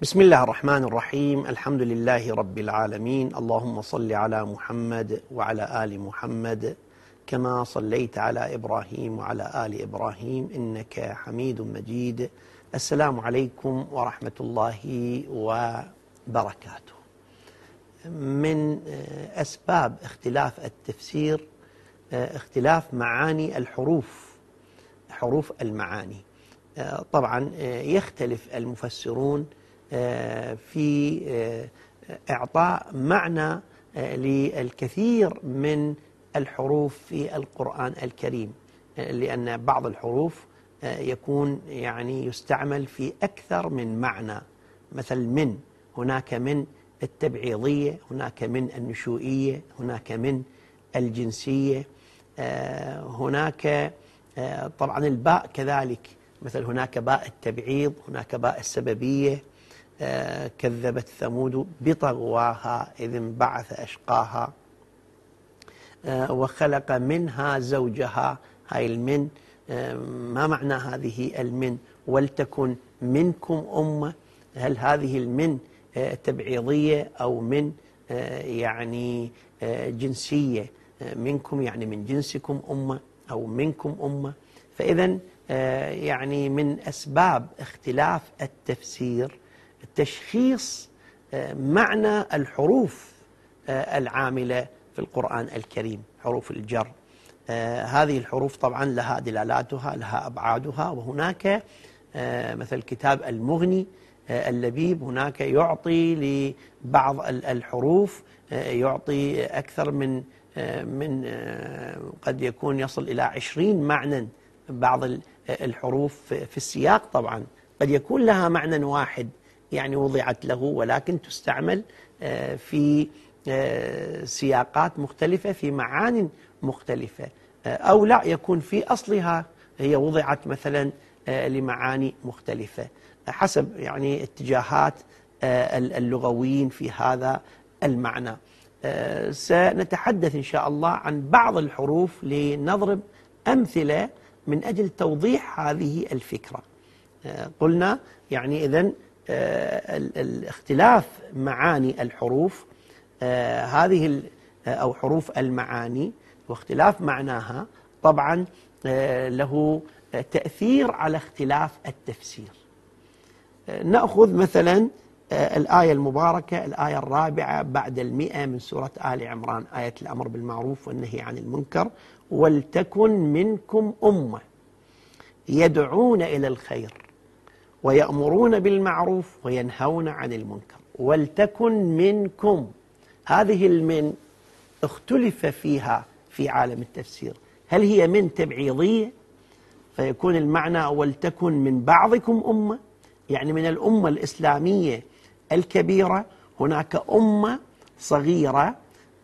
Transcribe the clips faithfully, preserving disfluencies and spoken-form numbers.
بسم الله الرحمن الرحيم. الحمد لله رب العالمين. اللهم صل على محمد وعلى آل محمد كما صليت على إبراهيم وعلى آل إبراهيم إنك حميد مجيد. السلام عليكم ورحمة الله وبركاته. من أسباب اختلاف التفسير اختلاف معاني الحروف، حروف المعاني. طبعا يختلف المفسرون في إعطاء معنى للكثير من الحروف في القرآن الكريم، لأن بعض الحروف يكون يعني يستعمل في أكثر من معنى. مثل من، هناك من التبعيضية، هناك من النشوئية، هناك من الجنسية، هناك طبعا الباء كذلك، مثل هناك باء التبعيض، هناك باء السببية. كذبت ثمود بطغواها إذ انبعث أشقاها وخلق منها زوجها. هاي المن، ما معنى هذه المن؟ ولتكن منكم أمة. هل هذه المن تبعيضية أو من يعني جنسية؟ منكم يعني من جنسكم أمة أو منكم أمة. فإذا يعني من أسباب اختلاف التفسير تشخيص معنى الحروف العاملة في القرآن الكريم، حروف الجر. هذه الحروف طبعا لها دلالاتها، لها أبعادها. وهناك مثل كتاب المغني اللبيب، هناك يعطي لبعض الحروف يعطي أكثر من من قد يكون يصل إلى عشرين معنى. بعض الحروف في السياق طبعا قد يكون لها معنى واحد يعني وضعت له، ولكن تستعمل في سياقات مختلفة في معان مختلفة، أو لا يكون في أصلها هي وضعت مثلا لمعاني مختلفة حسب يعني اتجاهات اللغويين في هذا المعنى. سنتحدث إن شاء الله عن بعض الحروف لنضرب أمثلة من أجل توضيح هذه الفكرة. قلنا يعني إذن الاختلاف معاني الحروف، هذه أو حروف المعاني واختلاف معناها طبعا له تأثير على اختلاف التفسير. نأخذ مثلا الآية المباركة، الآية الرابعة بعد المئة من سورة آل عمران، آية الأمر بالمعروف والنهي عن المنكر. ولتكن منكم أمة يدعون إلى الخير ويأمرون بالمعروف وينهون عن المنكر. ولتكن منكم، هذه المن اختلف فيها في عالم التفسير. هل هي من تبعيضية فيكون المعنى ولتكن من بعضكم أمة، يعني من الأمة الإسلامية الكبيرة هناك أمة صغيرة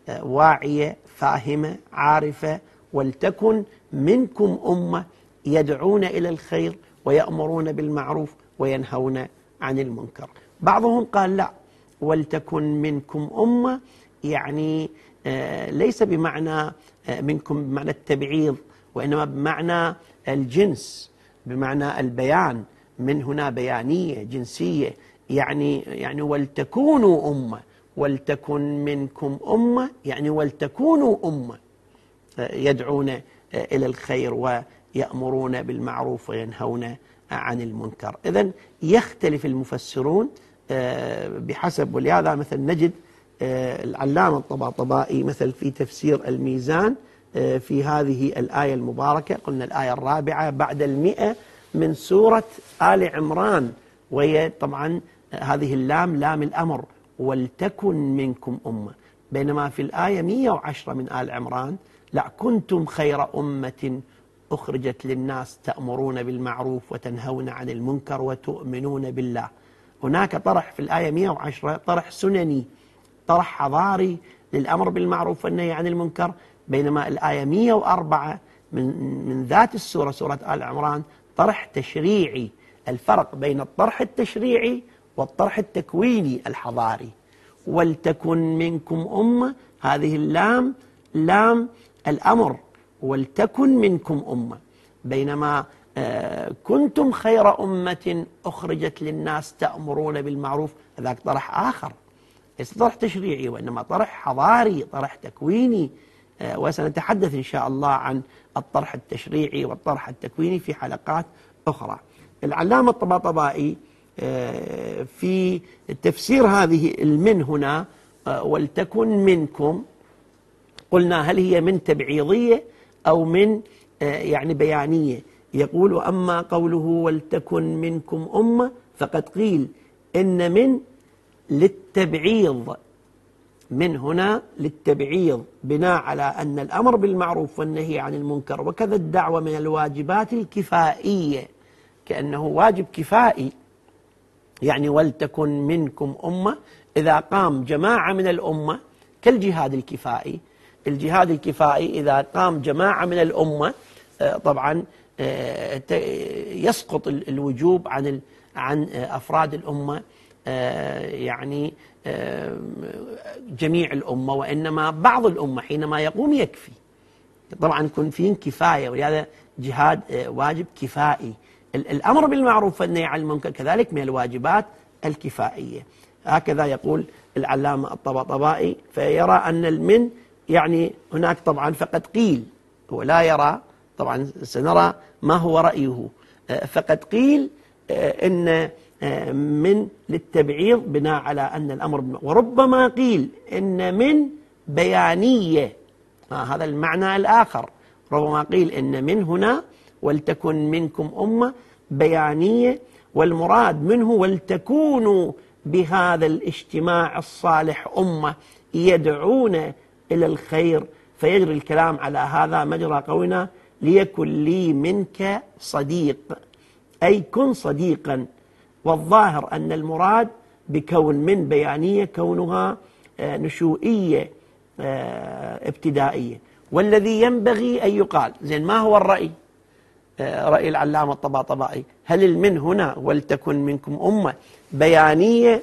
واعية فاهمة عارفة. ولتكن منكم أمة يدعون إلى الخير ويأمرون بالمعروف وينهون عن المنكر. بعضهم قال لا، ولتكن منكم أمة يعني ليس بمعنى منكم بمعنى التبعيض، وإنما بمعنى الجنس، بمعنى البيان. من هنا بيانية جنسية، يعني يعني ولتكونوا أمة، ولتكن منكم أمة يعني ولتكونوا أمة يدعون إلى الخير ويأمرون بالمعروف وينهون عن المنكر. إذن يختلف المفسرون بحسب، ولهذا مثل نجد العلامة الطباطبائي مثل في تفسير الميزان في هذه الآية المباركة، قلنا الآية الرابعة بعد المئة من سورة آل عمران، وهي طبعا هذه اللام لام الأمر، ولتكن منكم أمة. بينما في الآية مئة وعشرة من آل عمران لا، كنتم خير أمة أخرجت للناس تأمرون بالمعروف وتنهون عن المنكر وتؤمنون بالله. هناك طرح في الآية مئة وعشرة طرح سنني، طرح حضاري للأمر بالمعروف والنهي عن المنكر. بينما الآية مئة وأربعة من من ذات السورة، سورة آل عمران، طرح تشريعي. الفرق بين الطرح التشريعي والطرح التكويني الحضاري. ولتكن منكم أمة، هذه اللام لام الأمر، ولتكن منكم أمة. بينما كنتم خير أمة أخرجت للناس تأمرون بالمعروف، هذاك طرح آخر، ليس طرح تشريعي وإنما طرح حضاري، طرح تكويني. وسنتحدث إن شاء الله عن الطرح التشريعي والطرح التكويني في حلقات أخرى. العلامة الطباطبائي في تفسير هذه المن هنا، ولتكن منكم، قلنا هل هي من تبعيضية أو من يعني بيانية؟ يقول: وأما قوله ولتكن منكم أمة فقد قيل إن من للتبعيض، من هنا للتبعيض بناء على أن الأمر بالمعروف والنهي عن المنكر وكذا الدعوة من الواجبات الكفائية، كأنه واجب كفائي. يعني ولتكن منكم أمة، إذا قام جماعة من الأمة كالجهاد الكفائي، الجهاد الكفائي إذا قام جماعة من الأمة طبعا يسقط الوجوب عن عن أفراد الأمة، يعني جميع الأمة، وإنما بعض الأمة حينما يقوم يكفي. طبعا يكون فيه كفاية، ولهذا جهاد واجب كفائي. الأمر بالمعروف والنهي عن المنكر كذلك من الواجبات الكفائية. هكذا يقول العلامة الطباطبائي، فيرى أن المن يعني هناك طبعا فقد قيل، هو لا يرى، طبعا سنرى ما هو رأيه. فقد قيل إن من للتبعيض بناء على أن الأمر، وربما قيل إن من بيانية، هذا المعنى الآخر. ربما قيل إن من هنا ولتكن منكم أمة بيانية، والمراد منه ولتكونوا بهذا الاجتماع الصالح أمة يدعون إلى الخير، فيجري الكلام على هذا مجرى قولنا: ليكن لي منك صديق، أي كن صديقا. والظاهر أن المراد بكون من بيانية كونها نشوئية ابتدائية. والذي ينبغي أن يقال، زين ما هو الرأي؟ رأي العلامة الطباطبائي: هل المن هنا ولتكن منكم أمة بيانية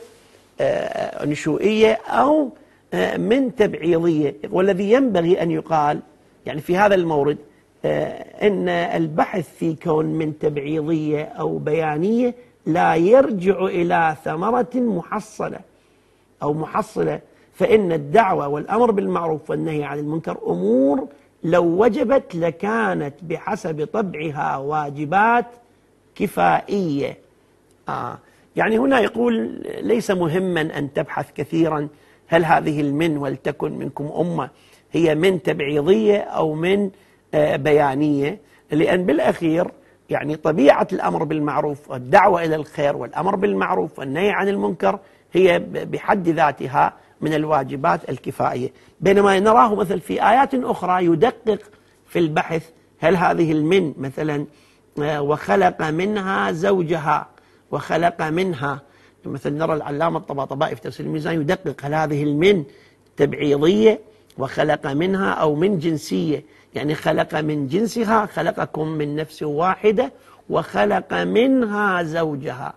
نشوئية أو من تبعيضية؟ والذي ينبغي أن يقال يعني في هذا المورد أن البحث في كون من تبعيضية أو بيانية لا يرجع إلى ثمرة محصلة أو محصلة، فإن الدعوة والأمر بالمعروف والنهي عن المنكر أمور لو وجبت لكانت بحسب طبعها واجبات كفائية. آه يعني هنا يقول ليس مهما أن تبحث كثيرا هل هذه المن ولتكن منكم أمة هي من تبعيضية أو من آه بيانية، لأن بالأخير يعني طبيعة الأمر بالمعروف والدعوة إلى الخير والأمر بالمعروف والنهي عن المنكر هي بحد ذاتها من الواجبات الكفائية. بينما نراه مثل في آيات أخرى يدقق في البحث، هل هذه المن مثلا وخلق منها زوجها، وخلق منها مثل نرى العلامة الطباطبائي في تفسير الميزان يدقق هل هذه المن تبعيضية وخلق منها أو من جنسية، يعني خلق من جنسها، خلقكم من نفس واحدة وخلق منها زوجها.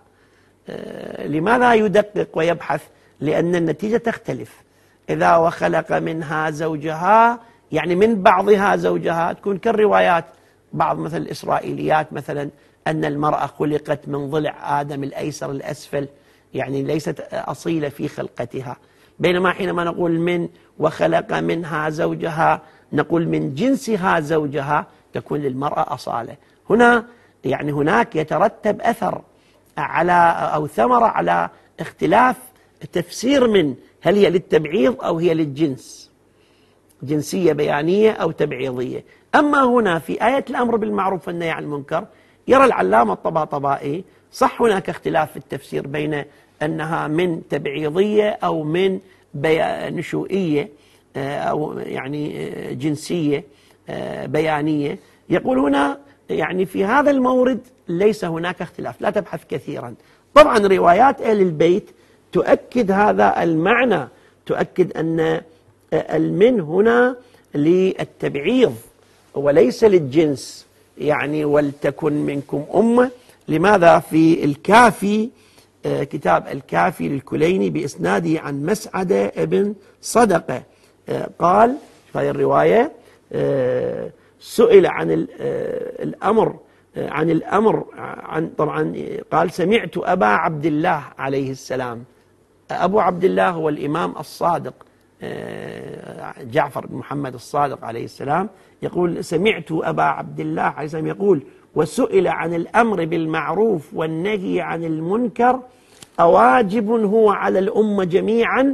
لماذا يدقق ويبحث؟ لأن النتيجة تختلف. إذا وخلق منها زوجها يعني من بعضها زوجها، تكون كالروايات بعض مثل الإسرائيليات مثلا أن المرأة خلقت من ضلع آدم الأيسر الأسفل، يعني ليست أصيلة في خلقتها. بينما حينما نقول من وخلق منها زوجها نقول من جنسها زوجها، تكون للمرأة أصالة. هنا يعني هناك يترتب أثر على أو ثمرة على اختلاف تفسير من، هل هي للتبعيض أو هي للجنس، جنسية بيانية أو تبعيضية. أما هنا في آية الأمر بالمعروف والنهي عن المنكر يرى العلامة الطباطبائي صح هناك اختلاف في التفسير بين أنها من تبعيضية أو من نشوئية أو يعني جنسية بيانية. يقول هنا يعني في هذا المورد ليس هناك اختلاف، لا تبحث كثيرا. طبعا روايات أهل البيت تؤكد هذا المعنى، تؤكد أن المن هنا للتبعيض وليس للجنس، يعني ولتكن منكم أمة. لماذا؟ في الكافي، كتاب الكافي للكليني بإسناده عن مسعدة ابن صدقة قال في هذه الرواية: سئل عن الأمر عن الأمر عن طبعا قال سمعت أبا عبد الله عليه السلام. أبو عبد الله هو الإمام الصادق جعفر بن محمد الصادق عليه السلام، يقول سمعت أبا عبد الله عليه السلام يقول وسئل عن الأمر بالمعروف والنهي عن المنكر أواجب هو على الأمة جميعا،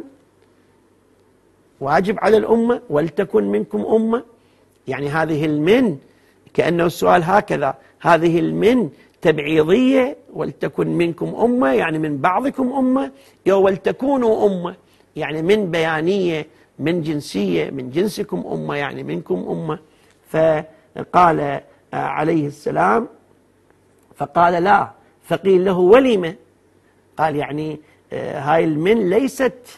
واجب على الأمة ولتكن منكم أمة، يعني هذه المن كأنه السؤال هكذا، هذه المن تبعيضية ولتكن منكم أمة يعني من بعضكم أمة، أو ولتكونوا أمة يعني من بيانية من جنسية من جنسكم أمة يعني منكم أمة. فقال عليه السلام فقال لا، فقيل له ولم؟ قال يعني هاي المن ليست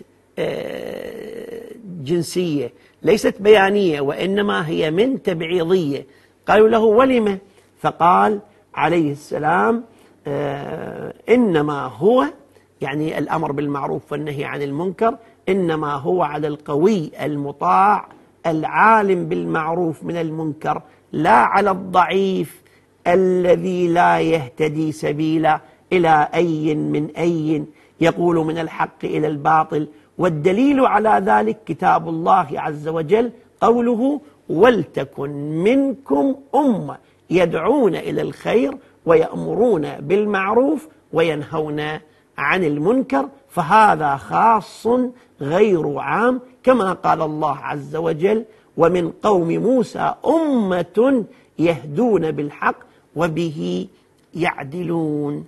جنسية ليست بيانية وإنما هي من تبعيضية. قالوا له ولم؟ فقال عليه السلام إنما هو يعني الأمر بالمعروف والنهي عن المنكر إنما هو على القوي المطاع العالم بالمعروف من المنكر، لا على الضعيف الذي لا يهتدي سبيلا إلى أي من أي يقول من الحق إلى الباطل. والدليل على ذلك كتاب الله عز وجل قوله ولتكن منكم أمة يدعون إلى الخير ويأمرون بالمعروف وينهون عن المنكر، فهذا خاص غير عام، كما قال الله عز وجل ومن قوم موسى أمة يهدون بالحق وبه يعدلون.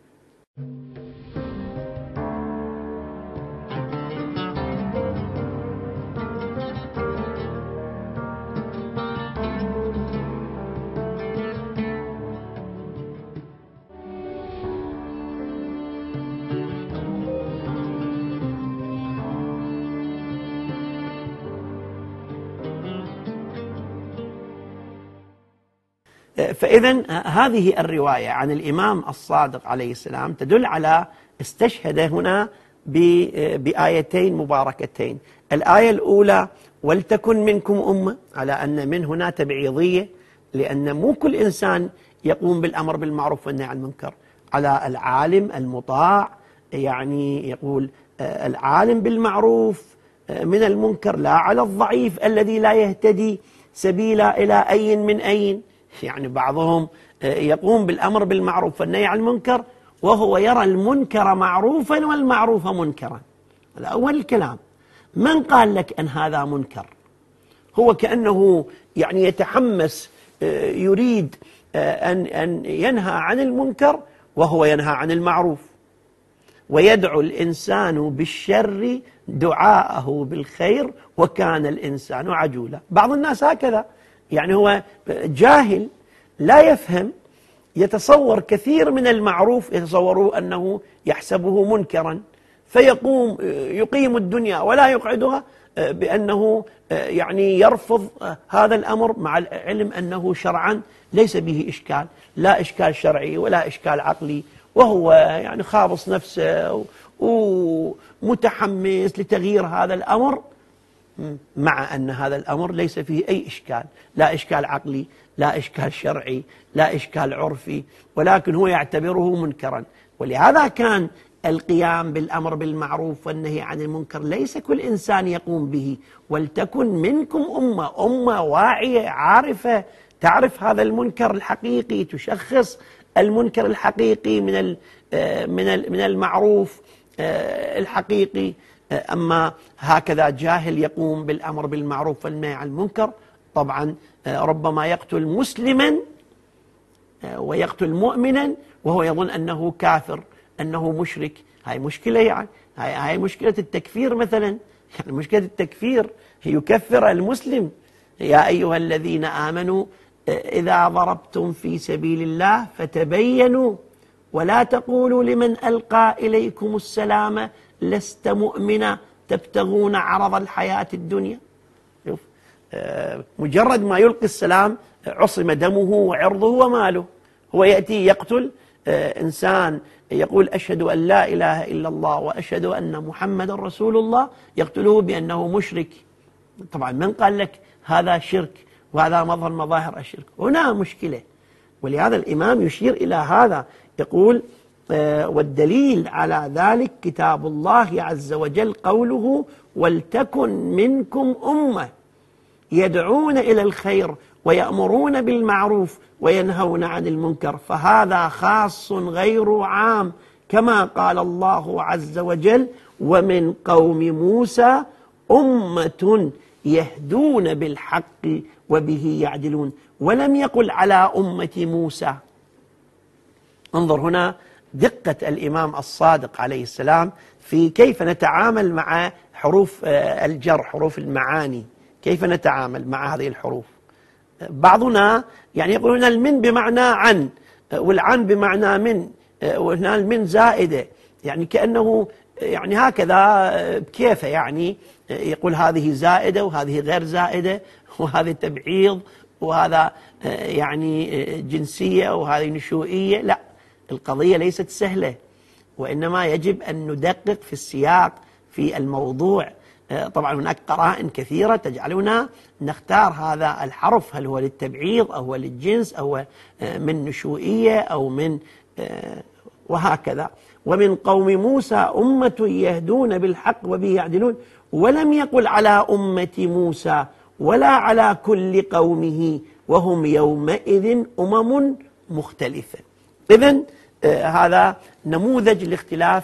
فإذا هذه الرواية عن الإمام الصادق عليه السلام تدل على استشهد هنا بآيتين مباركتين. الآية الأولى ولتكن منكم أمة، على أن من هنا تبعيضية، لأن مو كل إنسان يقوم بالأمر بالمعروف والنهي عن المنكر، على العالم المطاع، يعني يقول العالم بالمعروف من المنكر، لا على الضعيف الذي لا يهتدي سبيلا إلى أي من أي. يعني بعضهم يقوم بالأمر بالمعروف والنهي عن المنكر وهو يرى المنكر معروفا والمعروف منكرا. الأول الكلام، من قال لك أن هذا منكر؟ هو كأنه يعني يتحمس يريد أن أن ينهى عن المنكر وهو ينهى عن المعروف، ويدعو الإنسان بالشر دعاءه بالخير وكان الإنسان عجولا. بعض الناس هكذا، يعني هو جاهل لا يفهم، يتصور كثير من المعروف يتصوره أنه يحسبه منكرا، فيقوم يقيم الدنيا ولا يقعدها بأنه يعني يرفض هذا الأمر، مع العلم أنه شرعا ليس به إشكال، لا إشكال شرعي ولا إشكال عقلي، وهو يعني خابص نفسه ومتحمس لتغيير هذا الأمر، مع أن هذا الأمر ليس فيه أي إشكال، لا إشكال عقلي لا إشكال شرعي لا إشكال عرفي، ولكن هو يعتبره منكرا. ولهذا كان القيام بالأمر بالمعروف والنهي عن المنكر ليس كل إنسان يقوم به، ولتكن منكم أمة، أمة واعية عارفة تعرف هذا المنكر الحقيقي، تشخص المنكر الحقيقي من من من المعروف الحقيقي. أما هكذا جاهل يقوم بالأمر بالمعروف والنهي عن المنكر، طبعا ربما يقتل مسلما ويقتل مؤمنا وهو يظن أنه كافر أنه مشرك. هاي مشكلة، يعني هاي, هاي مشكلة التكفير مثلا، يعني مشكلة التكفير يكفر المسلم. يا أيها الذين آمنوا إذا ضربتم في سبيل الله فتبينوا ولا تقولوا لمن ألقى إليكم السلام لست مؤمنا تبتغون عرض الحياة الدنيا. شوف، مجرد ما يلقي السلام عصم دمه وعرضه وماله. هو يأتي يقتل إنسان يقول أشهد أن لا إله إلا الله وأشهد أن محمد رسول الله، يقتله بأنه مشرك. طبعا من قال لك هذا شرك وهذا مظهر مظاهر الشرك؟ هنا مشكلة. ولهذا الإمام يشير إلى هذا، يقول والدليل على ذلك كتاب الله عز وجل قوله ولتكن منكم أمة يدعون إلى الخير ويأمرون بالمعروف وينهون عن المنكر، فهذا خاص غير عام، كما قال الله عز وجل ومن قوم موسى أمة يهدون بالحق وبه يعدلون، ولم يقل على أمة موسى. انظر هنا دقة الإمام الصادق عليه السلام في كيف نتعامل مع حروف الجر، حروف المعاني، كيف نتعامل مع هذه الحروف. بعضنا يعني يقولون المن بمعنى عن، والعن بمعنى من، وهنا المن زائدة، يعني كأنه يعني هكذا بكيفه، يعني يقول هذه زائدة وهذه غير زائدة، وهذه تبعيض وهذا يعني جنسية وهذه نشوئية. لا، القضية ليست سهلة، وإنما يجب أن ندقق في السياق في الموضوع. طبعا هناك قرائن كثيرة تجعلنا نختار هذا الحرف، هل هو للتبعيض أو هو للجنس أو من نشوئية أو من وهكذا. ومن قوم موسى أمة يهدون بالحق وبه يعدلون، ولم يقل على أمة موسى ولا على كل قومه، وهم يومئذ أمم مختلفة. إذن هذا نموذج لاختلاف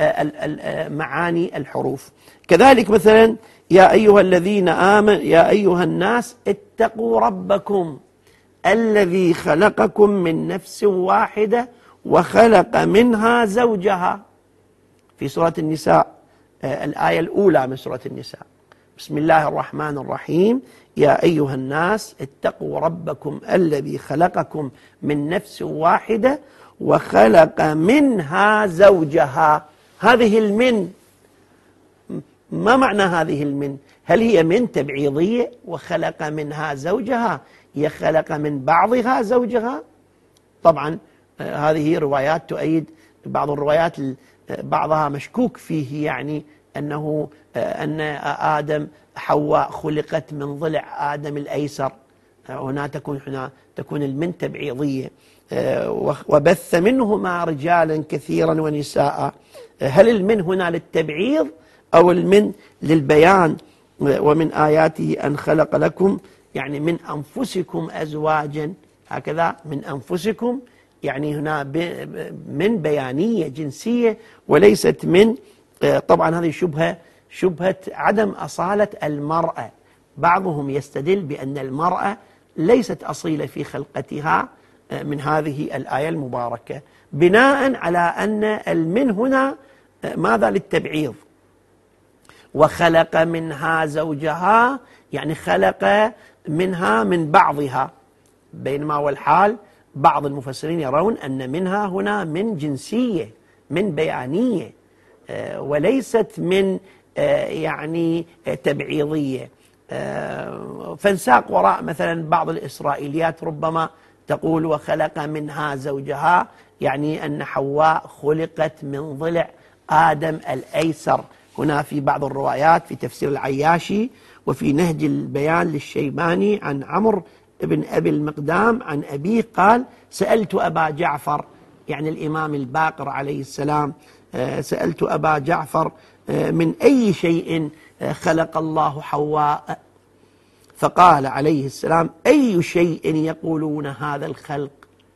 معاني الحروف. كذلك مثلا يا أيها الذين آمنوا يا أيها الناس اتقوا ربكم الذي خلقكم من نفس واحدة وخلق منها زوجها، في سورة النساء الآية الأولى من سورة النساء. بسم الله الرحمن الرحيم يا أيها الناس اتقوا ربكم الذي خلقكم من نفس واحدة وخلق منها زوجها. هذه المن، ما معنى هذه المن؟ هل هي من تبعيضية وخلق منها زوجها، هي خلق من بعضها زوجها؟ طبعا هذه روايات تؤيد بعض الروايات، بعضها مشكوك فيه، يعني أنه أن آدم حواء خلقت من ضلع آدم الأيسر، هنا تكون هنا تكون المن تبعيضية. وبث منهما رجالا كثيرا ونساء، هل المن هنا للتبعيض أو المن للبيان؟ ومن آياته أن خلق لكم يعني من أنفسكم أزواجا، هكذا من أنفسكم، يعني هنا من بيانية جنسية وليست من. طبعا هذه شبهة شبهة عدم أصالة المرأة. بعضهم يستدل بأن المرأة ليست أصيلة في خلقتها من هذه الآية المباركة، بناء على أن المن هنا ماذا؟ للتبعيض. وخلق منها زوجها يعني خلق منها من بعضها، بينما والحال بعض المفسرين يرون أن منها هنا من جنسية، من بيانية، وليست من يعني تبعيضية. فانساق وراء مثلا بعض الإسرائيليات ربما تقول وخلق منها زوجها، يعني أن حواء خلقت من ضلع آدم الأيسر. هنا في بعض الروايات في تفسير العياشي وفي نهج البيان للشيباني عن عمرو بن أبي المقدام عن أبيه قال سألت أبا جعفر، يعني الإمام الباقر عليه السلام، سألت أبا جعفر من أي شيء خلق الله حواء؟ فقال عليه السلام أي شيء يقولون هذا الخلق؟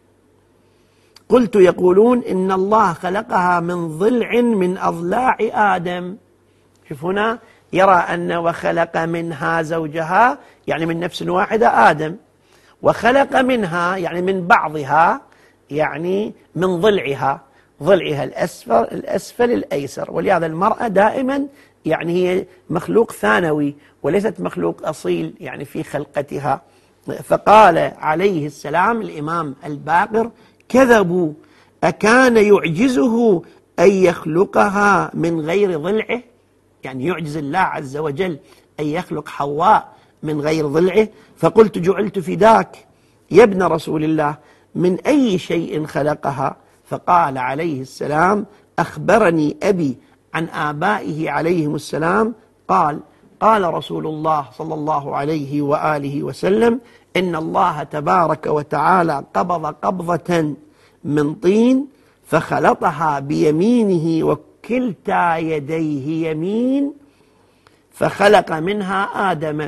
قلت يقولون إن الله خلقها من ضلع من أضلاع آدم. شوف هنا يرى أن وخلق منها زوجها يعني من نفس واحدة آدم، وخلق منها يعني من بعضها يعني من ضلعها، ضلعها الأسفل الأسفل الأيسر. ولهذا المرأة دائما يعني هي مخلوق ثانوي وليست مخلوق أصيل يعني في خلقتها. فقال عليه السلام الإمام الباقر كذبوا، أكان يعجزه أن يخلقها من غير ضلعه؟ يعني يعجز الله عز وجل أن يخلق حواء من غير ضلعه؟ فقلت جعلت فداك يا ابن رسول الله من أي شيء خلقها؟ فقال عليه السلام أخبرني أبي عن آبائه عليهم السلام قال قال رسول الله صلى الله عليه وآله وسلم إن الله تبارك وتعالى قبض قبضة من طين فخلطها بيمينه وكلتا يديه يمين فخلق منها آدم،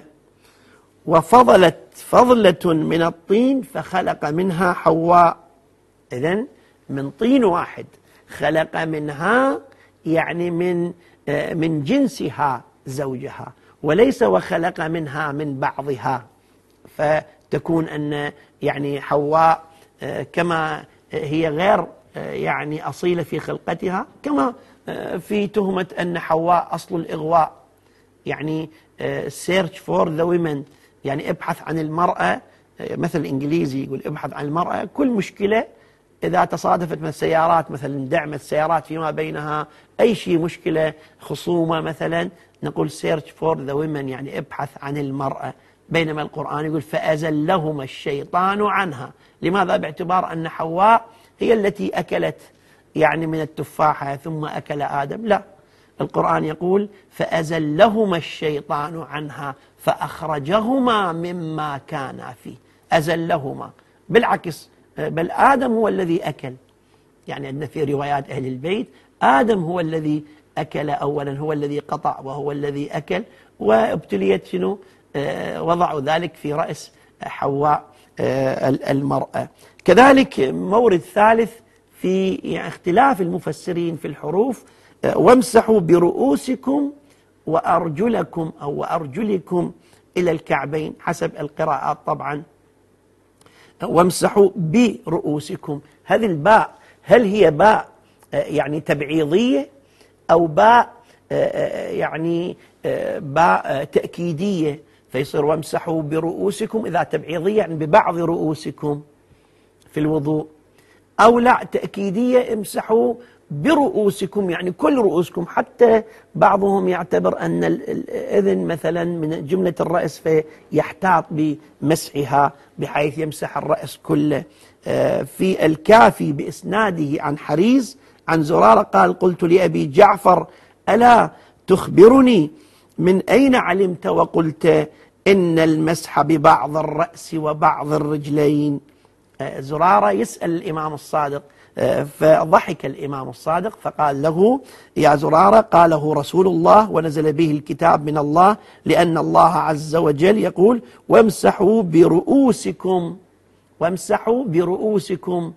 وفضلت فضلة من الطين فخلق منها حواء. إذن من طين واحد خلق منها يعني من من جنسها زوجها، وليس وخلق منها من بعضها، فتكون أن يعني حواء كما هي غير يعني أصيلة في خلقتها، كما في تهمة أن حواء أصل الإغواء، يعني search for the women، يعني ابحث عن المرأة، مثل الإنجليزي يقول ابحث عن المرأة. كل مشكلة إذا تصادفت من السيارات مثلا دعمت السيارات فيما بينها أي شيء مشكلة خصومة مثلا نقول search for the women، يعني ابحث عن المرأة، بينما القرآن يقول فأزلهما الشيطان عنها. لماذا؟ باعتبار أن حواء هي التي أكلت يعني من التفاحة ثم أكل آدم. لا، القرآن يقول فأزلهما الشيطان عنها فأخرجهما مما كانا فيه. أزلهما، بالعكس بل آدم هو الذي أكل، يعني أن في روايات أهل البيت آدم هو الذي أكل أولا، هو الذي قطع وهو الذي أكل، وابتليت شنو وضعوا ذلك في رأس حواء المرأة. كذلك مورد ثالث في اختلاف المفسرين في الحروف، وامسحوا برؤوسكم وأرجلكم أو وأرجلكم إلى الكعبين حسب القراءات طبعا. وامسحوا برؤوسكم، هذه الباء هل هي باء يعني تبعيضية أو باء يعني باء تأكيدية؟ فيصير وامسحوا برؤوسكم إذا تبعيضية يعني ببعض رؤوسكم في الوضوء، أو لا تأكيدية امسحوا برؤوسكم يعني كل رؤوسكم. حتى بعضهم يعتبر أن الأذن مثلا من جملة الرأس فيحتاط بمسحها بحيث يمسح الرأس كله. في الكافي بإسناده عن حريز عن زرارة قال قلت لأبي جعفر ألا تخبرني من أين علمت وقلت إن المسح ببعض الرأس وبعض الرجلين؟ زرارة يسأل الإمام الصادق، فضحك الإمام الصادق فقال له يا زرارة قاله رسول الله ونزل به الكتاب من الله، لأن الله عز وجل يقول وامسحوا برؤوسكم، وامسحوا برؤوسكم.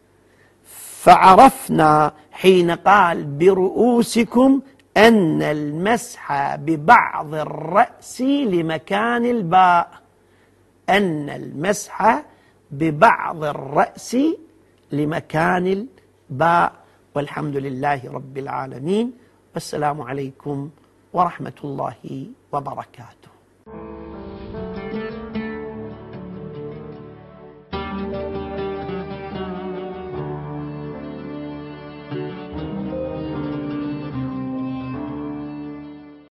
فعرفنا حين قال برؤوسكم أن المسح ببعض الرأس لمكان الباء، أن المسح ببعض الرأس لمكان الباء. والحمد لله رب العالمين، والسلام عليكم ورحمة الله وبركاته.